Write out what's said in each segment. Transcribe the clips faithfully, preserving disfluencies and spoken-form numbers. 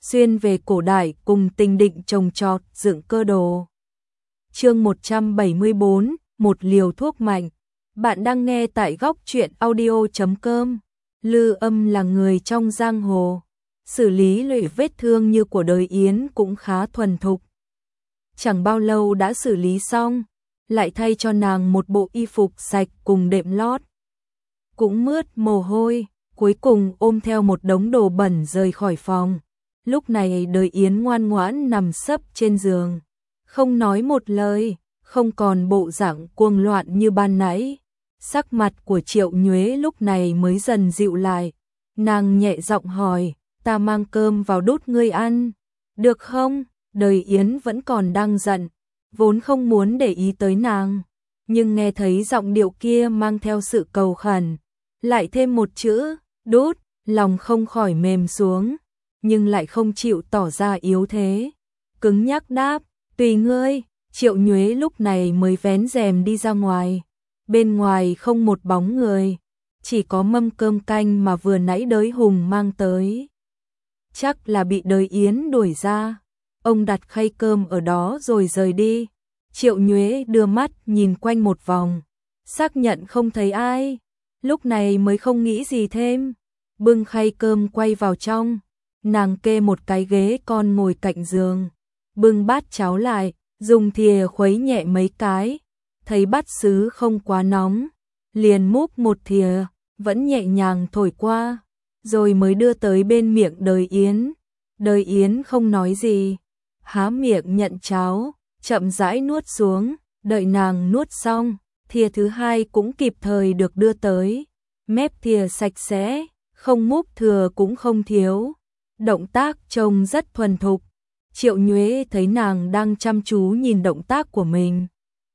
xuyên về cổ đại cùng tình định trồng trọt dựng cơ đồ. Chương một trăm bảy mươi bốn, một liều thuốc mạnh. Bạn đang nghe tại góc truyện audio chấm com. Lư Âm là người trong giang hồ, xử lý lụy vết thương như của đời Yến cũng khá thuần thục. Chẳng bao lâu đã xử lý xong, lại thay cho nàng một bộ y phục sạch cùng đệm lót. Cũng mướt mồ hôi, cuối cùng ôm theo một đống đồ bẩn rời khỏi phòng. Lúc này đời Yến ngoan ngoãn nằm sấp trên giường, không nói một lời, không còn bộ dạng cuồng loạn như ban nãy. Sắc mặt của Triệu Nhuế lúc này mới dần dịu lại. Nàng nhẹ giọng hỏi, ta mang cơm vào đút ngươi ăn, được không? Đời Yến vẫn còn đang giận, vốn không muốn để ý tới nàng, nhưng nghe thấy giọng điệu kia mang theo sự cầu khẩn, lại thêm một chữ, đút, lòng không khỏi mềm xuống, nhưng lại không chịu tỏ ra yếu thế. Cứng nhắc đáp, tùy ngươi. Triệu Nhuế lúc này mới vén rèm đi ra ngoài. Bên ngoài không một bóng người, chỉ có mâm cơm canh mà vừa nãy Đới Hùng mang tới. Chắc là bị Đới Yến đuổi ra. Ông đặt khay cơm ở đó rồi rời đi. Triệu Nhuế đưa mắt nhìn quanh một vòng, xác nhận không thấy ai, lúc này mới không nghĩ gì thêm. Bưng khay cơm quay vào trong, nàng kê một cái ghế con ngồi cạnh giường, bưng bát cháo lại, dùng thìa khuấy nhẹ mấy cái, thấy bát sứ không quá nóng, liền múc một thìa, vẫn nhẹ nhàng thổi qua, rồi mới đưa tới bên miệng Đời Yến. Đời Yến không nói gì, há miệng nhận cháo, chậm rãi nuốt xuống, đợi nàng nuốt xong, thìa thứ hai cũng kịp thời được đưa tới, mép thìa sạch sẽ, không múc thừa cũng không thiếu, động tác trông rất thuần thục. Triệu Nhuế thấy nàng đang chăm chú nhìn động tác của mình,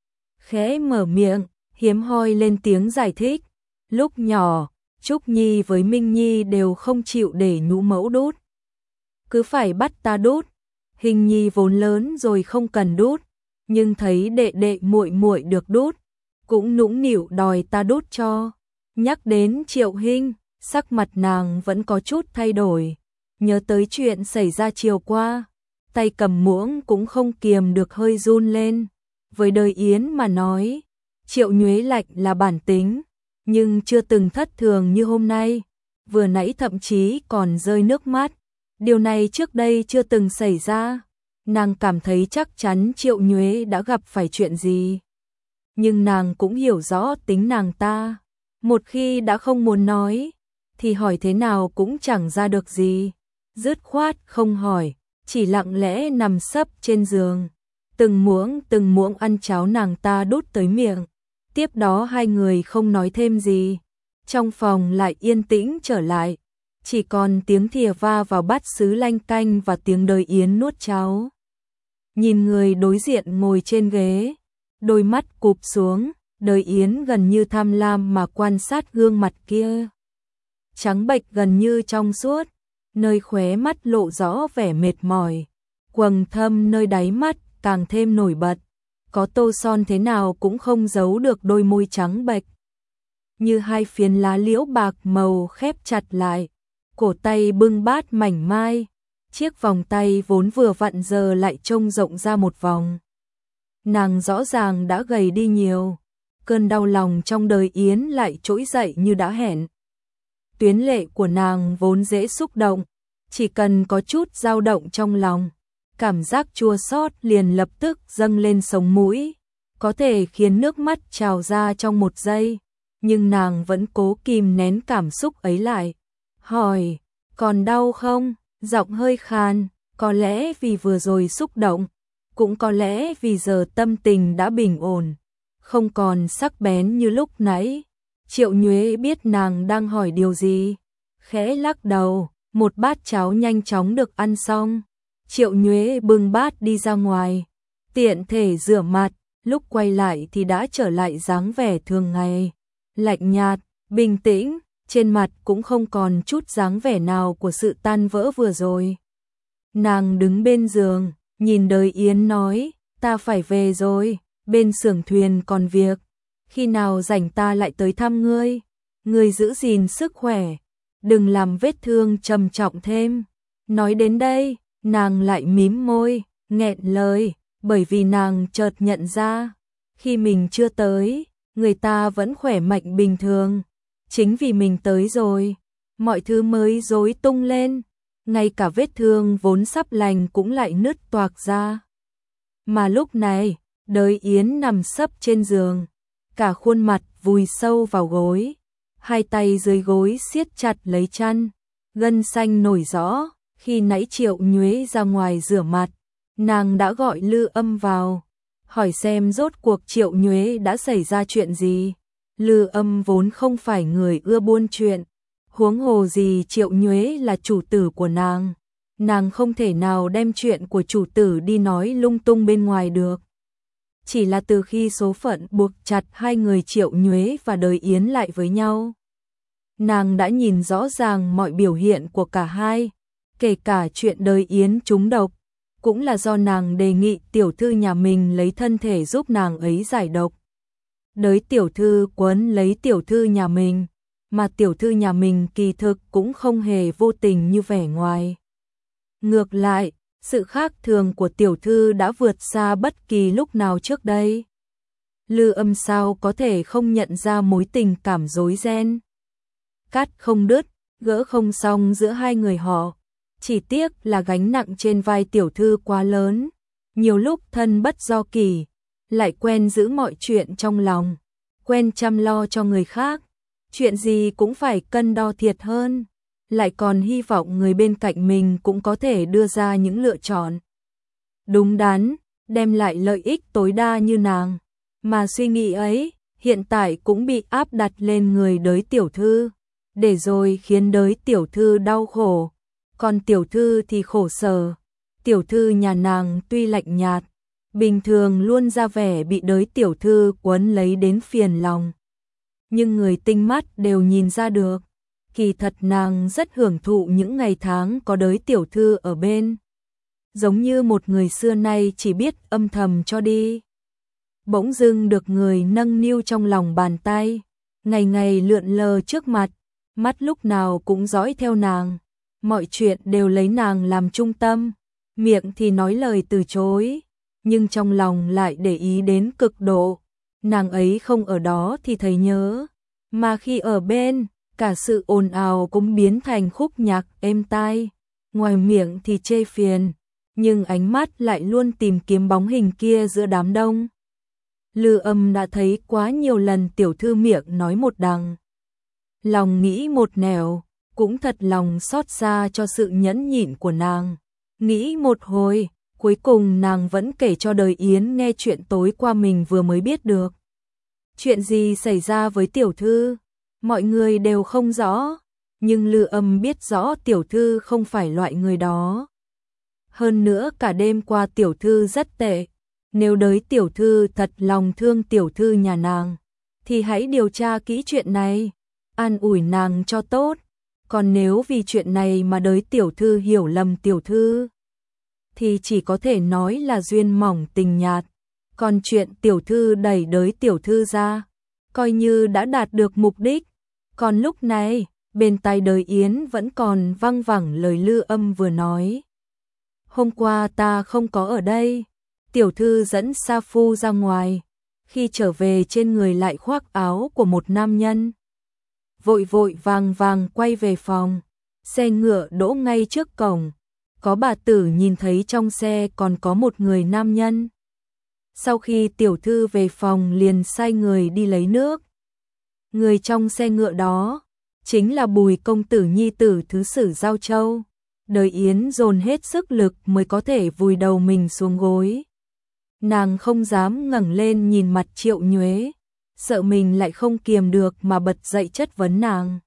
khẽ mở miệng, hiếm hoi lên tiếng giải thích. Lúc nhỏ, Trúc Nhi với Minh Nhi đều không chịu để nhũ mẫu đút, cứ phải bắt ta đút. Hình Nhi vốn lớn rồi không cần đút, nhưng thấy đệ đệ muội muội được đút, cũng nũng nịu đòi ta đút cho. Nhắc đến Triệu Hinh, sắc mặt nàng vẫn có chút thay đổi, nhớ tới chuyện xảy ra chiều qua, tay cầm muỗng cũng không kiềm được hơi run lên. Với Đời Yến mà nói, Triệu Nhuế lạnh là bản tính, nhưng chưa từng thất thường như hôm nay, vừa nãy thậm chí còn rơi nước mắt. Điều này trước đây chưa từng xảy ra, nàng cảm thấy chắc chắn Triệu Nhuế đã gặp phải chuyện gì. Nhưng nàng cũng hiểu rõ tính nàng ta, một khi đã không muốn nói, thì hỏi thế nào cũng chẳng ra được gì. Dứt khoát không hỏi, chỉ lặng lẽ nằm sấp trên giường, từng muỗng từng muỗng ăn cháo nàng ta đút tới miệng. Tiếp đó hai người không nói thêm gì, trong phòng lại yên tĩnh trở lại, chỉ còn tiếng thìa va vào bát sứ lanh canh và tiếng Đời Yến nuốt cháo. Nhìn người đối diện ngồi trên ghế, đôi mắt cụp xuống, Đời Yến gần như tham lam mà quan sát gương mặt kia. Trắng bệch gần như trong suốt, nơi khóe mắt lộ rõ vẻ mệt mỏi, quầng thâm nơi đáy mắt càng thêm nổi bật, có tô son thế nào cũng không giấu được đôi môi trắng bệch, như hai phiến lá liễu bạc màu khép chặt lại. Cổ tay bưng bát mảnh mai, chiếc vòng tay vốn vừa vặn giờ lại trông rộng ra một vòng. Nàng rõ ràng đã gầy đi nhiều, cơn đau lòng trong Đời Yến lại trỗi dậy như đã hẹn. Tuyến lệ của nàng vốn dễ xúc động, chỉ cần có chút dao động trong lòng, cảm giác chua xót liền lập tức dâng lên sống mũi, có thể khiến nước mắt trào ra trong một giây, nhưng nàng vẫn cố kìm nén cảm xúc ấy lại. Hỏi, còn đau không? Giọng hơi khàn, có lẽ vì vừa rồi xúc động, cũng có lẽ vì giờ tâm tình đã bình ổn, không còn sắc bén như lúc nãy. Triệu Nhuế biết nàng đang hỏi điều gì, khẽ lắc đầu, một bát cháo nhanh chóng được ăn xong. Triệu Nhuế bưng bát đi ra ngoài, tiện thể rửa mặt, lúc quay lại thì đã trở lại dáng vẻ thường ngày, lạnh nhạt, bình tĩnh. Trên mặt cũng không còn chút dáng vẻ nào của sự tan vỡ vừa rồi. Nàng đứng bên giường, nhìn Đời Yến nói, ta phải về rồi, bên xưởng thuyền còn việc, khi nào rảnh ta lại tới thăm ngươi. Ngươi giữ gìn sức khỏe, đừng làm vết thương trầm trọng thêm. Nói đến đây, nàng lại mím môi, nghẹn lời, bởi vì nàng chợt nhận ra, khi mình chưa tới, người ta vẫn khỏe mạnh bình thường. Chính vì mình tới rồi, mọi thứ mới rối tung lên, ngay cả vết thương vốn sắp lành cũng lại nứt toạc ra. Mà lúc này, Đới Yến nằm sấp trên giường, cả khuôn mặt vùi sâu vào gối, hai tay dưới gối siết chặt lấy chăn, gân xanh nổi rõ. Khi nãy Triệu Nhuế ra ngoài rửa mặt, nàng đã gọi Lư Âm vào, hỏi xem rốt cuộc Triệu Nhuế đã xảy ra chuyện gì. Lư Âm vốn không phải người ưa buôn chuyện, huống hồ gì Triệu Nhuế là chủ tử của nàng, nàng không thể nào đem chuyện của chủ tử đi nói lung tung bên ngoài được. Chỉ là từ khi số phận buộc chặt hai người Triệu Nhuế và Đới Yến lại với nhau, nàng đã nhìn rõ ràng mọi biểu hiện của cả hai, kể cả chuyện Đới Yến trúng độc, cũng là do nàng đề nghị tiểu thư nhà mình lấy thân thể giúp nàng ấy giải độc. Đới tiểu thư quấn lấy tiểu thư nhà mình, mà tiểu thư nhà mình kỳ thực cũng không hề vô tình như vẻ ngoài. Ngược lại, sự khác thường của tiểu thư đã vượt xa bất kỳ lúc nào trước đây. Lư Âm sao có thể không nhận ra mối tình cảm rối ren, cắt không đứt, gỡ không xong giữa hai người họ. Chỉ tiếc là gánh nặng trên vai tiểu thư quá lớn, nhiều lúc thân bất do kỷ, lại quen giữ mọi chuyện trong lòng, quen chăm lo cho người khác, chuyện gì cũng phải cân đo thiệt hơn, lại còn hy vọng người bên cạnh mình cũng có thể đưa ra những lựa chọn đúng đắn, đem lại lợi ích tối đa như nàng. Mà suy nghĩ ấy, hiện tại cũng bị áp đặt lên người Đới tiểu thư, để rồi khiến Đới tiểu thư đau khổ. Còn tiểu thư thì khổ sở. Tiểu thư nhà nàng tuy lạnh nhạt, bình thường luôn ra vẻ bị Đới tiểu thư quấn lấy đến phiền lòng, nhưng người tinh mắt đều nhìn ra được, kỳ thật nàng rất hưởng thụ những ngày tháng có Đới tiểu thư ở bên, giống như một người xưa nay chỉ biết âm thầm cho đi. Bỗng dưng được người nâng niu trong lòng bàn tay, ngày ngày lượn lờ trước mặt, mắt lúc nào cũng dõi theo nàng. Mọi chuyện đều lấy nàng làm trung tâm, miệng thì nói lời từ chối, nhưng trong lòng lại để ý đến cực độ. Nàng ấy không ở đó thì thấy nhớ, mà khi ở bên, cả sự ồn ào cũng biến thành khúc nhạc êm tai. Ngoài miệng thì chê phiền, nhưng ánh mắt lại luôn tìm kiếm bóng hình kia giữa đám đông. Lư Âm đã thấy quá nhiều lần tiểu thư miệng nói một đằng, lòng nghĩ một nẻo, cũng thật lòng xót xa cho sự nhẫn nhịn của nàng. Nghĩ một hồi, cuối cùng nàng vẫn kể cho Đới Yến nghe chuyện tối qua mình vừa mới biết được. Chuyện gì xảy ra với tiểu thư, mọi người đều không rõ, nhưng Lư Âm biết rõ tiểu thư không phải loại người đó. Hơn nữa cả đêm qua tiểu thư rất tệ, nếu Đới tiểu thư thật lòng thương tiểu thư nhà nàng, thì hãy điều tra kỹ chuyện này, an ủi nàng cho tốt. Còn nếu vì chuyện này mà Đới tiểu thư hiểu lầm tiểu thư, thì chỉ có thể nói là duyên mỏng tình nhạt. Còn chuyện tiểu thư đẩy Đới tiểu thư ra, coi như đã đạt được mục đích. Còn lúc này, bên tai Đới Yến vẫn còn văng vẳng lời Lư Âm vừa nói. Hôm qua ta không có ở đây, tiểu thư dẫn Sa Phu ra ngoài, khi trở về trên người lại khoác áo của một nam nhân. Vội vội vàng vàng quay về phòng, xe ngựa đỗ ngay trước cổng, có bà tử nhìn thấy trong xe còn có một người nam nhân. Sau khi tiểu thư về phòng liền sai người đi lấy nước. Người trong xe ngựa đó chính là Bùi công tử nhi tử thứ sử Giao Châu. Đới Yến dồn hết sức lực mới có thể vùi đầu mình xuống gối. Nàng không dám ngẩng lên nhìn mặt Triệu Nhuế, sợ mình lại không kiềm được mà bật dậy chất vấn nàng.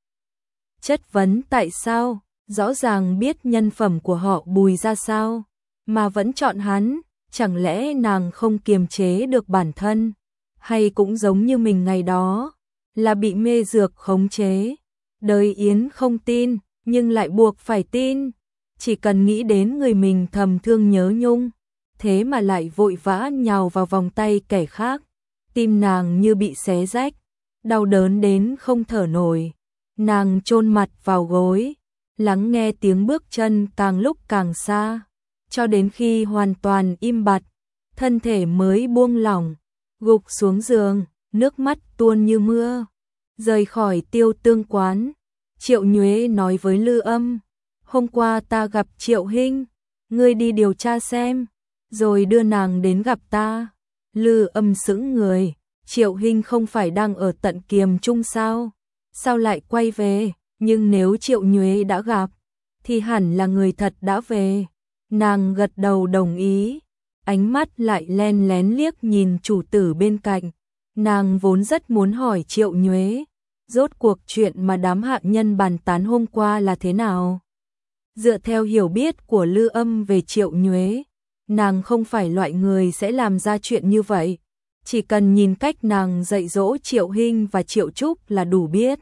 Chất vấn tại sao, rõ ràng biết nhân phẩm của họ Bùi ra sao, mà vẫn chọn hắn, chẳng lẽ nàng không kiềm chế được bản thân, hay cũng giống như mình ngày đó, là bị mê dược khống chế. Đới Yến không tin, nhưng lại buộc phải tin, chỉ cần nghĩ đến người mình thầm thương nhớ nhung, thế mà lại vội vã nhào vào vòng tay kẻ khác. Tim nàng như bị xé rách, đau đớn đến không thở nổi. Nàng chôn mặt vào gối, lắng nghe tiếng bước chân càng lúc càng xa, cho đến khi hoàn toàn im bặt, thân thể mới buông lỏng, gục xuống giường, nước mắt tuôn như mưa. Rời khỏi Tiêu Tương quán, Triệu Nhuế nói với Lư Âm, hôm qua ta gặp Triệu Hinh, ngươi đi điều tra xem, rồi đưa nàng đến gặp ta. Lư Âm sững người, Triệu Hinh không phải đang ở tận Kiềm Trung sao? Sao lại quay về? Nhưng nếu Triệu Nhuế đã gặp, thì hẳn là người thật đã về. Nàng gật đầu đồng ý, ánh mắt lại len lén liếc nhìn chủ tử bên cạnh. Nàng vốn rất muốn hỏi Triệu Nhuế, rốt cuộc chuyện mà đám hạ nhân bàn tán hôm qua là thế nào? Dựa theo hiểu biết của Lư Âm về Triệu Nhuế, nàng không phải loại người sẽ làm ra chuyện như vậy. Chỉ cần nhìn cách nàng dạy dỗ Triệu Hinh và Triệu Trúc là đủ biết.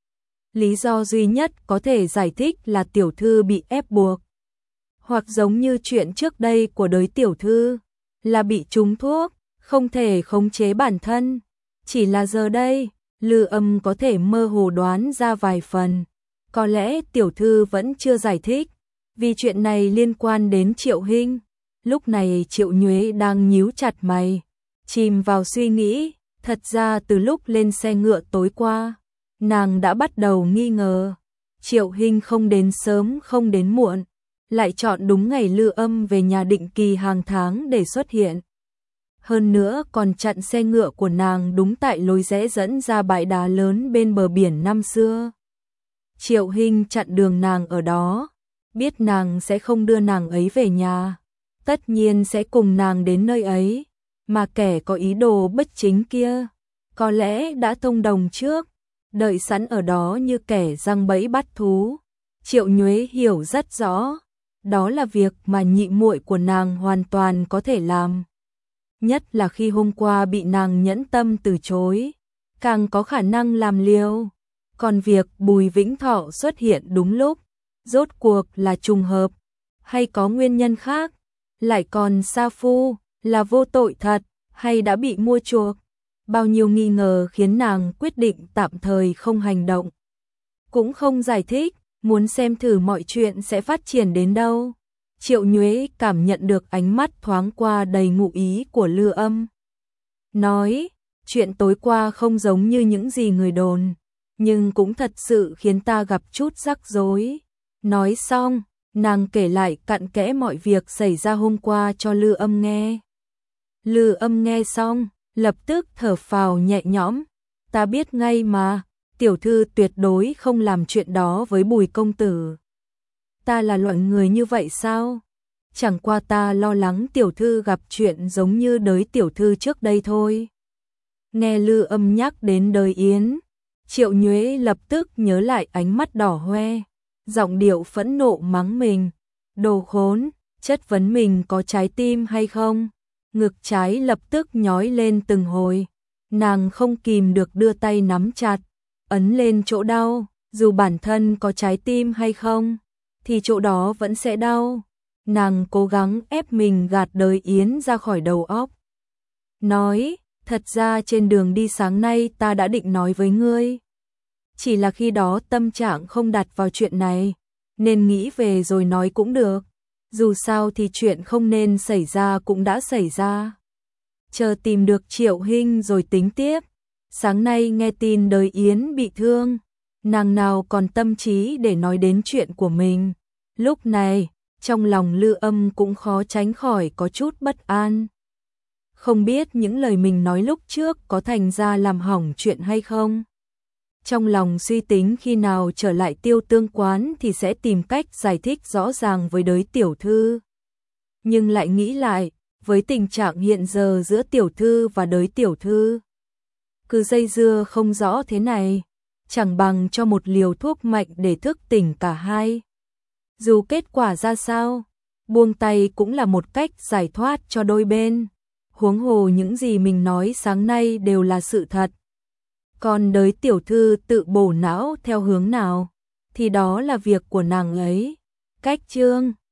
Lý do duy nhất có thể giải thích là tiểu thư bị ép buộc. Hoặc giống như chuyện trước đây của đới tiểu thư, là bị trúng thuốc, không thể khống chế bản thân. Chỉ là giờ đây, Lư Âm có thể mơ hồ đoán ra vài phần. Có lẽ tiểu thư vẫn chưa giải thích, vì chuyện này liên quan đến Triệu Hinh. Lúc này Triệu Nhuế đang nhíu chặt mày, chìm vào suy nghĩ. Thật ra từ lúc lên xe ngựa tối qua, nàng đã bắt đầu nghi ngờ. Triệu Hinh không đến sớm không đến muộn, lại chọn đúng ngày Lư Âm về nhà định kỳ hàng tháng để xuất hiện. Hơn nữa còn chặn xe ngựa của nàng đúng tại lối rẽ dẫn ra bãi đá lớn bên bờ biển năm xưa. Triệu Hinh chặn đường nàng ở đó, biết nàng sẽ không đưa nàng ấy về nhà, tất nhiên sẽ cùng nàng đến nơi ấy, mà kẻ có ý đồ bất chính kia, có lẽ đã thông đồng trước, đợi sẵn ở đó như kẻ giăng bẫy bắt thú. Triệu Nhuế hiểu rất rõ, đó là việc mà nhị muội của nàng hoàn toàn có thể làm. Nhất là khi hôm qua bị nàng nhẫn tâm từ chối, càng có khả năng làm liều. Còn việc Bùi Vĩnh Thọ xuất hiện đúng lúc, rốt cuộc là trùng hợp, hay có nguyên nhân khác, lại còn sa phu, là vô tội thật, hay đã bị mua chuộc. Bao nhiêu nghi ngờ khiến nàng quyết định tạm thời không hành động. Cũng không giải thích, muốn xem thử mọi chuyện sẽ phát triển đến đâu. Triệu Nhuế cảm nhận được ánh mắt thoáng qua đầy ngụ ý của Lư Âm. Nói, chuyện tối qua không giống như những gì người đồn, nhưng cũng thật sự khiến ta gặp chút rắc rối. Nói xong, nàng kể lại cặn kẽ mọi việc xảy ra hôm qua cho Lư Âm nghe. Lư Âm nghe xong, lập tức thở phào nhẹ nhõm. Ta biết ngay mà, tiểu thư tuyệt đối không làm chuyện đó với Bùi công tử. Ta là loại người như vậy sao? Chẳng qua ta lo lắng tiểu thư gặp chuyện giống như đới tiểu thư trước đây thôi. Nghe Lư Âm nhắc đến đời Yến, Triệu Nhuế lập tức nhớ lại ánh mắt đỏ hoe, giọng điệu phẫn nộ mắng mình. Đồ khốn, chất vấn mình có trái tim hay không? Ngực trái lập tức nhói lên từng hồi. Nàng không kìm được đưa tay nắm chặt, ấn lên chỗ đau, dù bản thân có trái tim hay không, thì chỗ đó vẫn sẽ đau. Nàng cố gắng ép mình gạt đời Yến ra khỏi đầu óc. Nói, thật ra trên đường đi sáng nay ta đã định nói với ngươi. Chỉ là khi đó tâm trạng không đặt vào chuyện này, nên nghĩ về rồi nói cũng được. Dù sao thì chuyện không nên xảy ra cũng đã xảy ra. Chờ tìm được Triệu Hinh rồi tính tiếp. Sáng nay nghe tin đời Yến bị thương, nàng nào còn tâm trí để nói đến chuyện của mình. Lúc này, trong lòng Lư Âm cũng khó tránh khỏi có chút bất an. Không biết những lời mình nói lúc trước có thành ra làm hỏng chuyện hay không. Trong lòng suy tính khi nào trở lại Tiêu Tương quán thì sẽ tìm cách giải thích rõ ràng với đới tiểu thư. Nhưng lại nghĩ lại, với tình trạng hiện giờ giữa tiểu thư và đới tiểu thư, cứ dây dưa không rõ thế này, chẳng bằng cho một liều thuốc mạnh để thức tỉnh cả hai. Dù kết quả ra sao, buông tay cũng là một cách giải thoát cho đôi bên. Huống hồ những gì mình nói sáng nay đều là sự thật. Còn đới tiểu thư tự bổ não theo hướng nào, thì đó là việc của nàng ấy. Cách chương